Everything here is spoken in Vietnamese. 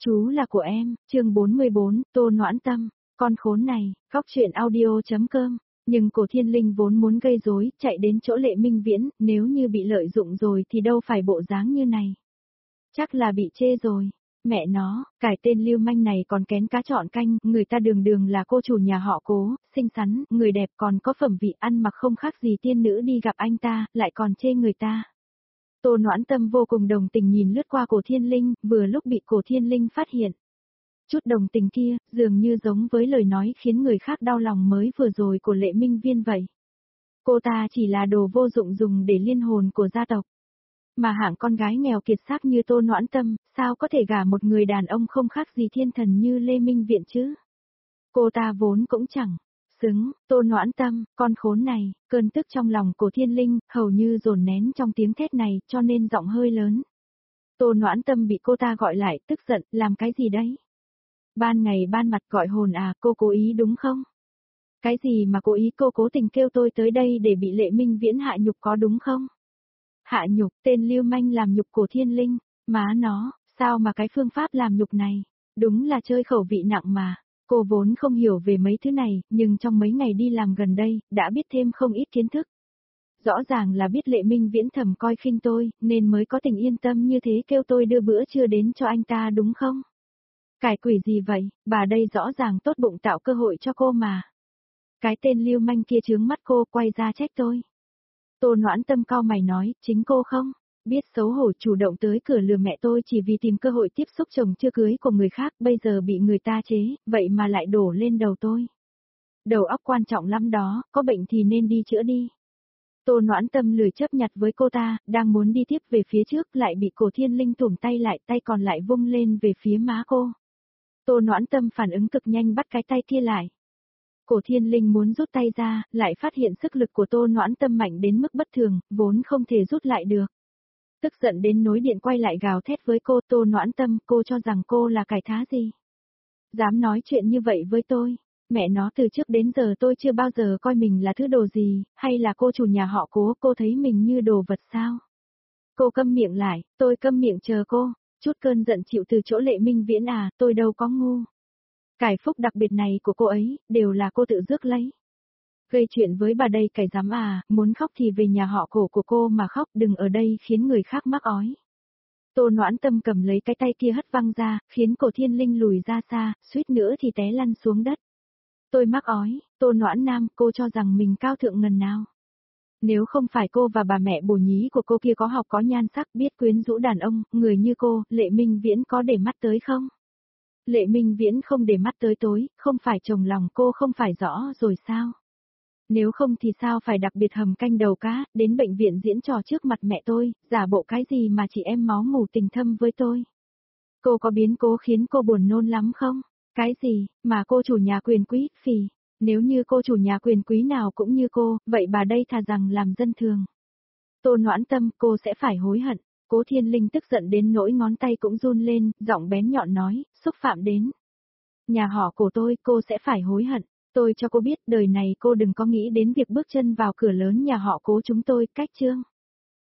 Chú là của em, chương 44, Tô Noãn Tâm, con khốn này, khóc chuyện audio.com. Nhưng cổ Thiên Linh vốn muốn gây rối, chạy đến chỗ Lệ Minh Viễn, nếu như bị lợi dụng rồi thì đâu phải bộ dáng như này. Chắc là bị chê rồi. Mẹ nó, cải tên lưu manh này còn kén cá chọn canh, người ta đường đường là cô chủ nhà họ Cố, xinh xắn, người đẹp còn có phẩm vị, ăn mặc không khác gì tiên nữ đi gặp anh ta, lại còn chê người ta. Tô Noãn Tâm vô cùng đồng tình nhìn lướt qua cổ Thiên Linh, vừa lúc bị cổ Thiên Linh phát hiện. Chút đồng tình kia, dường như giống với lời nói khiến người khác đau lòng mới vừa rồi của Lệ Minh Viên vậy. Cô ta chỉ là đồ vô dụng dùng để liên hồn của gia tộc. Mà hạng con gái nghèo kiệt xác như Tô Noãn Tâm, sao có thể gả một người đàn ông không khác gì thiên thần như Lê Minh Viện chứ? Cô ta vốn cũng chẳng xứng. Tô Noãn Tâm, con khốn này, cơn tức trong lòng của Thiên Linh, hầu như dồn nén trong tiếng thét này, cho nên giọng hơi lớn. Tô Noãn Tâm bị cô ta gọi lại, tức giận, làm cái gì đấy? Ban ngày ban mặt gọi hồn à, cô cố ý đúng không? Cái gì mà cố ý, cô cố tình kêu tôi tới đây để bị Lệ Minh Viễn hạ nhục có đúng không? Hạ nhục, tên lưu manh làm nhục của Thiên Linh, má nó, sao mà cái phương pháp làm nhục này, đúng là chơi khẩu vị nặng mà. Cô vốn không hiểu về mấy thứ này, nhưng trong mấy ngày đi làm gần đây, đã biết thêm không ít kiến thức. Rõ ràng là biết Lệ Minh Viễn thầm coi khinh tôi, nên mới có tình yên tâm như thế kêu tôi đưa bữa trưa đến cho anh ta đúng không? Cải quỷ gì vậy, bà đây rõ ràng tốt bụng tạo cơ hội cho cô mà. Cái tên lưu manh kia trướng mắt cô quay ra trách tôi. Tô Noãn Tâm cau mày nói, chính cô không? Biết xấu hổ chủ động tới cửa lừa mẹ tôi chỉ vì tìm cơ hội tiếp xúc chồng chưa cưới của người khác, bây giờ bị người ta chế, vậy mà lại đổ lên đầu tôi. Đầu óc quan trọng lắm đó, có bệnh thì nên đi chữa đi. Tô Noãn Tâm lười chấp nhặt với cô ta, đang muốn đi tiếp về phía trước lại bị cổ Thiên Linh tủm tay lại, tay còn lại vung lên về phía má cô. Tô Noãn Tâm phản ứng cực nhanh bắt cái tay kia lại. Cổ Thiên Linh muốn rút tay ra, lại phát hiện sức lực của Tô Noãn Tâm mạnh đến mức bất thường, vốn không thể rút lại được. Tức giận đến nối điện quay lại gào thét với cô, Tô Noãn Tâm, cô cho rằng cô là cải thá gì? Dám nói chuyện như vậy với tôi? Mẹ nó, từ trước đến giờ tôi chưa bao giờ coi mình là thứ đồ gì, hay là cô chủ nhà họ Cố, cô thấy mình như đồ vật sao? Cô câm miệng lại, tôi câm miệng chờ cô, chút cơn giận chịu từ chỗ Lệ Minh Viễn à, tôi đâu có ngu. Cải phúc đặc biệt này của cô ấy, đều là cô tự rước lấy. Gây chuyện với bà đây cải dám à, muốn khóc thì về nhà họ Cổ của cô mà khóc, đừng ở đây khiến người khác mắc ói. Tô Noãn Tâm cầm lấy cái tay kia hất văng ra, khiến cổ Thiên Linh lùi ra xa, suýt nữa thì té lăn xuống đất. Tôi mắc ói, Tô Noãn Nam, cô cho rằng mình cao thượng ngần nào. Nếu không phải cô và bà mẹ bồ nhí của cô kia có học có nhan sắc biết quyến rũ đàn ông, người như cô, Lệ Minh Viễn có để mắt tới không? Lệ Minh Viễn không để mắt tới tối, không phải chồng lòng cô không phải rõ rồi sao? Nếu không thì sao phải đặc biệt hầm canh đầu cá, đến bệnh viện diễn trò trước mặt mẹ tôi, giả bộ cái gì mà chị em máu mủ tình thâm với tôi? Cô có biến cố khiến cô buồn nôn lắm không? Cái gì, mà cô chủ nhà quyền quý, phì, nếu như cô chủ nhà quyền quý nào cũng như cô, vậy bà đây thà rằng làm dân thường. Tô Noãn Tâm, cô sẽ phải hối hận. Cố Thiên Linh tức giận đến nỗi ngón tay cũng run lên, giọng bén nhọn nói, xúc phạm đến nhà họ của tôi, cô sẽ phải hối hận. Tôi cho cô biết đời này cô đừng có nghĩ đến việc bước chân vào cửa lớn nhà họ Cố chúng tôi, cách chương.